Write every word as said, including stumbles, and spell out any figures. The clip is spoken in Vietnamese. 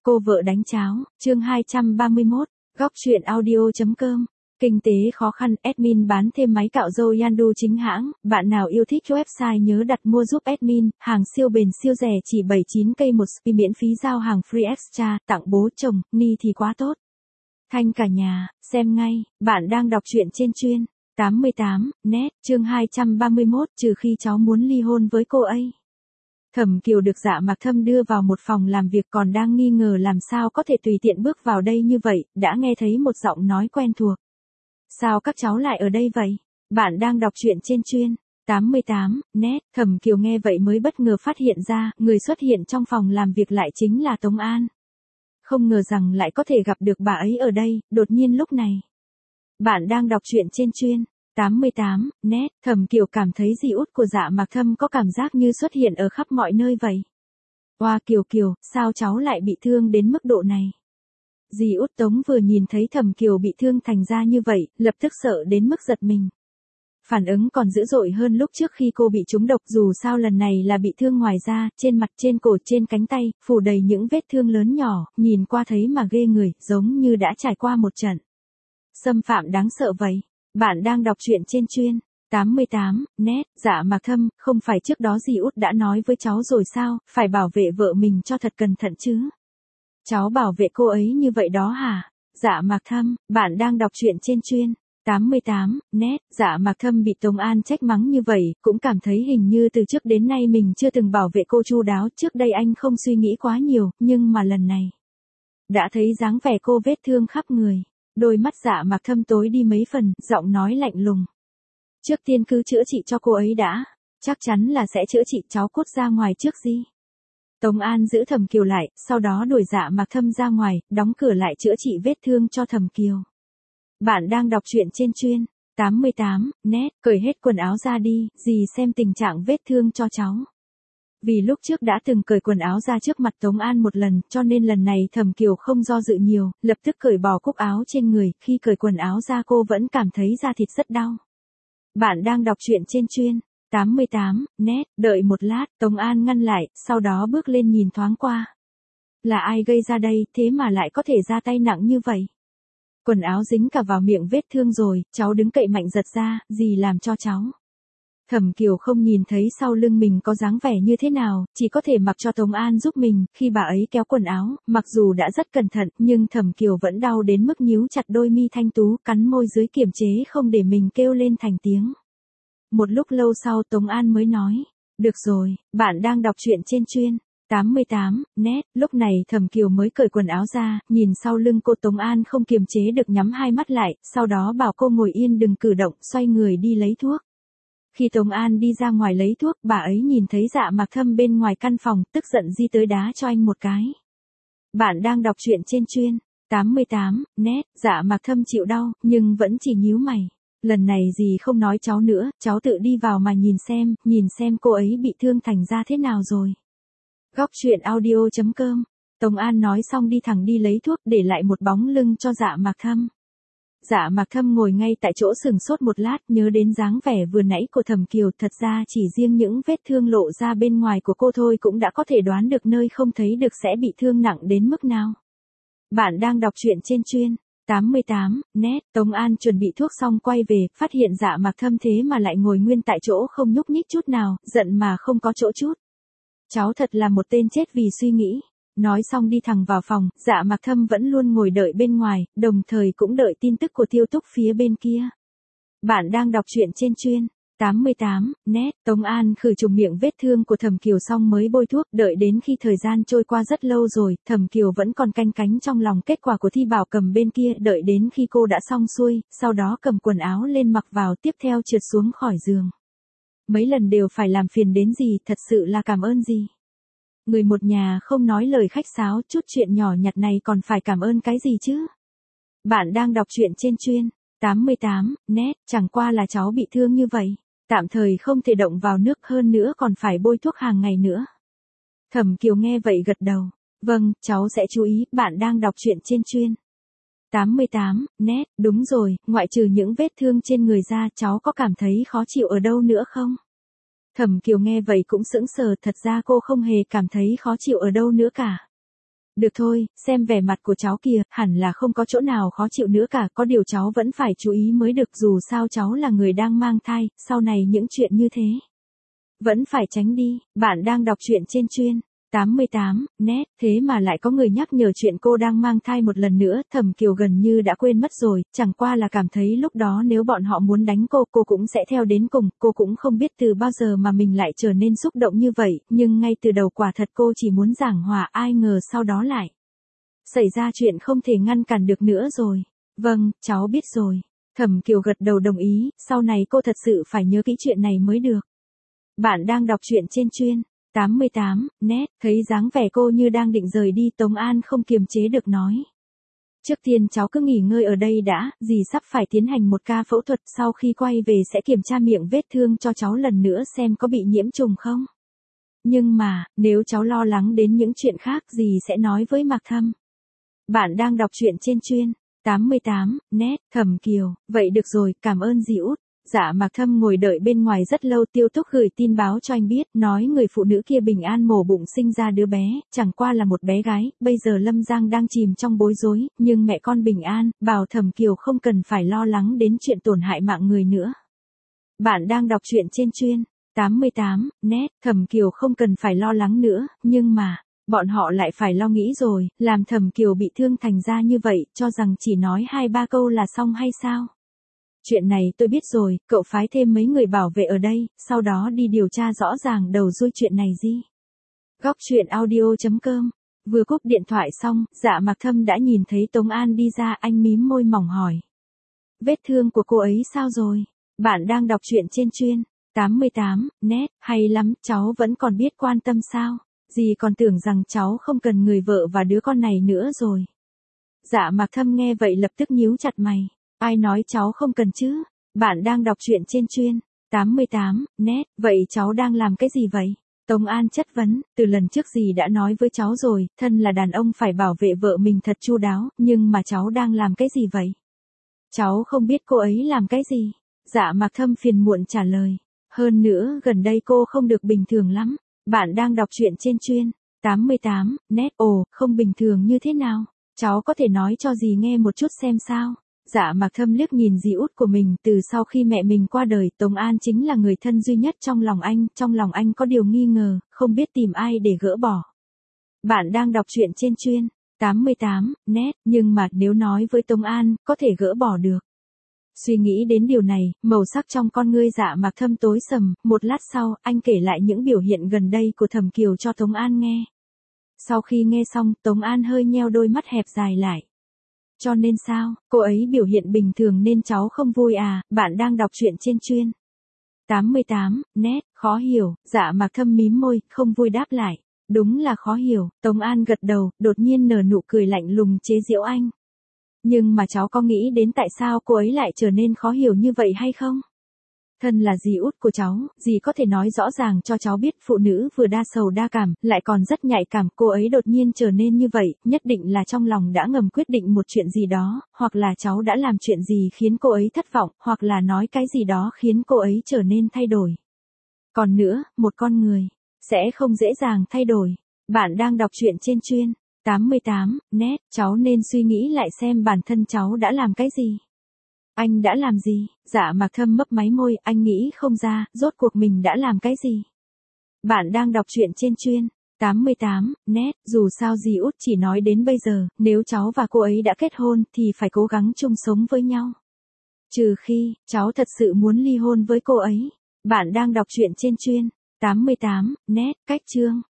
Cô vợ đánh cháo, chương hai trăm ba mươi mốt, góc truyện audio.com. Kinh tế khó khăn, admin bán thêm máy cạo râu Yandu chính hãng, bạn nào yêu thích website nhớ đặt mua giúp admin, hàng siêu bền siêu rẻ chỉ bảy mươi chín k một spi miễn phí giao hàng free extra, tặng bố chồng, ni thì quá tốt. Thanh cả nhà, xem ngay, bạn đang đọc truyện trên chuyên tám mươi tám, net, chương hai trăm ba mươi mốt, trừ khi cháu muốn ly hôn với cô ấy. Thẩm Kiều được Dạ Mạc Thâm đưa vào một phòng làm việc còn đang nghi ngờ làm sao có thể tùy tiện bước vào đây như vậy, đã nghe thấy một giọng nói quen thuộc. Sao các cháu lại ở đây vậy? Bạn đang đọc truyện trên chuyên tám mươi tám, net, Thẩm Kiều nghe vậy mới bất ngờ phát hiện ra, người xuất hiện trong phòng làm việc lại chính là Tống An. Không ngờ rằng lại có thể gặp được bà ấy ở đây, đột nhiên lúc này. Bạn đang đọc truyện trên chuyên tám mươi tám, net, Thẩm Kiều cảm thấy dì út của Dạ Mạc Thâm có cảm giác như xuất hiện ở khắp mọi nơi vậy. Oa Kiều Kiều, sao cháu lại bị thương đến mức độ này? Dì út Tống vừa nhìn thấy Thẩm Kiều bị thương thành ra như vậy, lập tức sợ đến mức giật mình. Phản ứng còn dữ dội hơn lúc trước khi cô bị trúng độc, dù sao lần này là bị thương ngoài da, trên mặt, trên cổ, trên cánh tay, phủ đầy những vết thương lớn nhỏ, nhìn qua thấy mà ghê người, giống như đã trải qua một trận xâm phạm đáng sợ vậy. Bạn đang đọc truyện trên chuyên tám mươi tám, net, Dạ Mạc Thâm, không phải trước đó dì út đã nói với cháu rồi sao, phải bảo vệ vợ mình cho thật cẩn thận chứ. Cháu bảo vệ cô ấy như vậy đó hả? Dạ Mạc Thâm, bạn đang đọc truyện trên chuyên tám mươi tám, net, Dạ Mạc Thâm bị Tống An trách mắng như vậy, cũng cảm thấy hình như từ trước đến nay mình chưa từng bảo vệ cô chu đáo, trước đây anh không suy nghĩ quá nhiều, nhưng mà lần này đã thấy dáng vẻ cô vết thương khắp người. Đôi mắt Dạ Mạc Thâm tối đi mấy phần, giọng nói lạnh lùng. Trước tiên cứ chữa trị cho cô ấy đã, chắc chắn là sẽ chữa trị, cháu cút ra ngoài trước gì. Tống An giữ Thẩm Kiều lại, sau đó đuổi Dạ Mạc Thâm ra ngoài, đóng cửa lại chữa trị vết thương cho Thẩm Kiều. Bạn đang đọc truyện trên chuyên tám mươi tám, net, cởi hết quần áo ra đi, dì xem tình trạng vết thương cho cháu. Vì lúc trước đã từng cởi quần áo ra trước mặt Tống An một lần, cho nên lần này Thẩm Kiều không do dự nhiều, lập tức cởi bỏ cúc áo trên người, khi cởi quần áo ra cô vẫn cảm thấy da thịt rất đau. Bạn đang đọc truyện trên chuyên tám mươi tám, net, đợi một lát, Tống An ngăn lại, sau đó bước lên nhìn thoáng qua. Là ai gây ra đây, thế mà lại có thể ra tay nặng như vậy? Quần áo dính cả vào miệng vết thương rồi, cháu đứng cậy mạnh giật ra, dì làm cho cháu. Thẩm Kiều không nhìn thấy sau lưng mình có dáng vẻ như thế nào, chỉ có thể mặc cho Tống An giúp mình, khi bà ấy kéo quần áo, mặc dù đã rất cẩn thận, nhưng Thẩm Kiều vẫn đau đến mức nhíu chặt đôi mi thanh tú, cắn môi dưới kiềm chế không để mình kêu lên thành tiếng. Một lúc lâu sau Tống An mới nói, được rồi, bạn đang đọc truyện trên chuyên tám mươi tám, net, lúc này Thẩm Kiều mới cởi quần áo ra, nhìn sau lưng cô Tống An không kiềm chế được nhắm hai mắt lại, sau đó bảo cô ngồi yên đừng cử động, xoay người đi lấy thuốc. Khi Tống An đi ra ngoài lấy thuốc, bà ấy nhìn thấy Dạ Mạc Thâm bên ngoài căn phòng, tức giận di tới đá cho anh một cái. Bạn đang đọc truyện trên chuyên tám mươi tám, net, Dạ Mạc Thâm chịu đau, nhưng vẫn chỉ nhíu mày. Lần này dì không nói cháu nữa, cháu tự đi vào mà nhìn xem, nhìn xem cô ấy bị thương thành ra thế nào rồi. Góc truyện audio.com. Tống An nói xong đi thẳng đi lấy thuốc, để lại một bóng lưng cho Dạ Mạc Thâm. Dạ Mạc Thâm ngồi ngay tại chỗ sừng sốt một lát, nhớ đến dáng vẻ vừa nãy của Thẩm Kiều, thật ra chỉ riêng những vết thương lộ ra bên ngoài của cô thôi cũng đã có thể đoán được nơi không thấy được sẽ bị thương nặng đến mức nào. Bạn đang đọc truyện trên chuyên tám mươi tám, net, Tống An chuẩn bị thuốc xong quay về, phát hiện Dạ Mạc Thâm thế mà lại ngồi nguyên tại chỗ không nhúc nhích chút nào, giận mà không có chỗ chút. Cháu thật là một tên chết vì suy nghĩ. Nói xong đi thẳng vào phòng, Dạ Mạc Thâm vẫn luôn ngồi đợi bên ngoài, đồng thời cũng đợi tin tức của Tiêu Túc phía bên kia. Bạn đang đọc truyện trên chuyên tám mươi tám, net, Tống An khử trùng miệng vết thương của Thẩm Kiều xong mới bôi thuốc, đợi đến khi thời gian trôi qua rất lâu rồi, Thẩm Kiều vẫn còn canh cánh trong lòng kết quả của thi bảo cầm bên kia, đợi đến khi cô đã xong xuôi, sau đó cầm quần áo lên mặc vào, tiếp theo trượt xuống khỏi giường. Mấy lần đều phải làm phiền đến gì, thật sự là cảm ơn gì. Người một nhà không nói lời khách sáo, chút chuyện nhỏ nhặt này còn phải cảm ơn cái gì chứ? Bạn đang đọc truyện trên chuyên tám mươi tám, net, chẳng qua là cháu bị thương như vậy, tạm thời không thể động vào nước, hơn nữa còn phải bôi thuốc hàng ngày nữa. Thẩm Kiều nghe vậy gật đầu, vâng, cháu sẽ chú ý. Bạn đang đọc truyện trên chuyên tám mươi tám, net, đúng rồi, ngoại trừ những vết thương trên người ra, cháu có cảm thấy khó chịu ở đâu nữa không? Thẩm Kiều nghe vậy cũng sững sờ, thật ra cô không hề cảm thấy khó chịu ở đâu nữa cả. Được thôi, xem vẻ mặt của cháu kìa, hẳn là không có chỗ nào khó chịu nữa cả, có điều cháu vẫn phải chú ý mới được, dù sao cháu là người đang mang thai, sau này những chuyện như thế vẫn phải tránh đi. Bạn đang đọc truyện trên chuyên tám mươi tám net, thế mà lại có người nhắc nhở chuyện cô đang mang thai một lần nữa, Thẩm Kiều gần như đã quên mất rồi, chẳng qua là cảm thấy lúc đó nếu bọn họ muốn đánh cô, cô cũng sẽ theo đến cùng, cô cũng không biết từ bao giờ mà mình lại trở nên xúc động như vậy, nhưng ngay từ đầu quả thật cô chỉ muốn giảng hòa, ai ngờ sau đó lại xảy ra chuyện không thể ngăn cản được nữa rồi. Vâng, cháu biết rồi. Thẩm Kiều gật đầu đồng ý, sau này cô thật sự phải nhớ kỹ chuyện này mới được. Bạn đang đọc truyện trên chuyên tám mươi tám net, thấy dáng vẻ cô như đang định rời đi, Tống An không kiềm chế được nói. Trước tiên cháu cứ nghỉ ngơi ở đây đã, dì sắp phải tiến hành một ca phẫu thuật, sau khi quay về sẽ kiểm tra miệng vết thương cho cháu lần nữa xem có bị nhiễm trùng không. Nhưng mà, nếu cháu lo lắng đến những chuyện khác, dì sẽ nói với Mạc Thâm. Bạn đang đọc truyện trên chuyên tám mươi tám net, Thẩm Kiều, vậy được rồi, cảm ơn dì út. Dạ Mạc Thâm ngồi đợi bên ngoài rất lâu, Tiêu Thúc gửi tin báo cho anh biết, nói người phụ nữ kia bình an mổ bụng sinh ra đứa bé, chẳng qua là một bé gái, bây giờ Lâm Giang đang chìm trong bối rối, nhưng mẹ con bình an, bảo Thẩm Kiều không cần phải lo lắng đến chuyện tổn hại mạng người nữa. Bạn đang đọc truyện trên chuyên tám mươi tám net, Thẩm Kiều không cần phải lo lắng nữa, nhưng mà bọn họ lại phải lo nghĩ rồi, làm Thẩm Kiều bị thương thành ra như vậy, cho rằng chỉ nói hai ba câu là xong hay sao? Chuyện này tôi biết rồi, cậu phái thêm mấy người bảo vệ ở đây, sau đó đi điều tra rõ ràng đầu đuôi chuyện này gì. Góc truyện audio chấm com. Vừa cúp điện thoại xong, Dạ Mạc Thâm đã nhìn thấy Tống An đi ra, anh mím môi mỏng hỏi. Vết thương của cô ấy sao rồi? Bạn đang đọc truyện trên chuyên tám mươi tám net, hay lắm, cháu vẫn còn biết quan tâm sao? Dì còn tưởng rằng cháu không cần người vợ và đứa con này nữa rồi. Dạ Mạc Thâm nghe vậy lập tức nhíu chặt mày. Ai nói cháu không cần chứ? Bạn đang đọc truyện trên chuyên tám mươi tám net, vậy cháu đang làm cái gì vậy? Tống An chất vấn, từ lần trước dì đã nói với cháu rồi, thân là đàn ông phải bảo vệ vợ mình thật chu đáo, nhưng mà cháu đang làm cái gì vậy? Cháu không biết cô ấy làm cái gì. Dạ Mạc Thâm phiền muộn trả lời. Hơn nữa, gần đây cô không được bình thường lắm. Bạn đang đọc truyện trên chuyên tám mươi tám net, ồ, không bình thường như thế nào? Cháu có thể nói cho dì nghe một chút xem sao? Dạ Mạc Thâm liếc nhìn dì út của mình, từ sau khi mẹ mình qua đời, Tống An chính là người thân duy nhất trong lòng anh, trong lòng anh có điều nghi ngờ, không biết tìm ai để gỡ bỏ. Bạn đang đọc truyện trên chuyên tám mươi tám net, nhưng mà nếu nói với Tống An, có thể gỡ bỏ được. Suy nghĩ đến điều này, màu sắc trong con ngươi Dạ Mạc Thâm tối sầm, một lát sau, anh kể lại những biểu hiện gần đây của Thẩm Kiều cho Tống An nghe. Sau khi nghe xong, Tống An hơi nheo đôi mắt hẹp dài lại. Cho nên sao, cô ấy biểu hiện bình thường nên cháu không vui à? Bạn đang đọc truyện trên chuyên tám mươi tám net, khó hiểu. Dạ Mạc Thâm mím môi, không vui đáp lại. Đúng là khó hiểu. Tống An gật đầu, đột nhiên nở nụ cười lạnh lùng chế giễu anh. Nhưng mà cháu có nghĩ đến tại sao cô ấy lại trở nên khó hiểu như vậy hay không? Thân là dì út của cháu, dì có thể nói rõ ràng cho cháu biết, phụ nữ vừa đa sầu đa cảm, lại còn rất nhạy cảm, cô ấy đột nhiên trở nên như vậy, nhất định là trong lòng đã ngầm quyết định một chuyện gì đó, hoặc là cháu đã làm chuyện gì khiến cô ấy thất vọng, hoặc là nói cái gì đó khiến cô ấy trở nên thay đổi. Còn nữa, một con người sẽ không dễ dàng thay đổi. Bạn đang đọc truyện trên chuyên tám mươi tám net, cháu nên suy nghĩ lại xem bản thân cháu đã làm cái gì. Anh đã làm gì? Dạ Mạc Thâm mấp máy môi, anh nghĩ không ra, rốt cuộc mình đã làm cái gì? Bạn đang đọc truyện trên chuyên tám mươi tám net, dù sao dì út chỉ nói đến bây giờ, nếu cháu và cô ấy đã kết hôn thì phải cố gắng chung sống với nhau. Trừ khi, cháu thật sự muốn ly hôn với cô ấy. Bạn đang đọc truyện trên chuyên tám mươi tám net, cách chương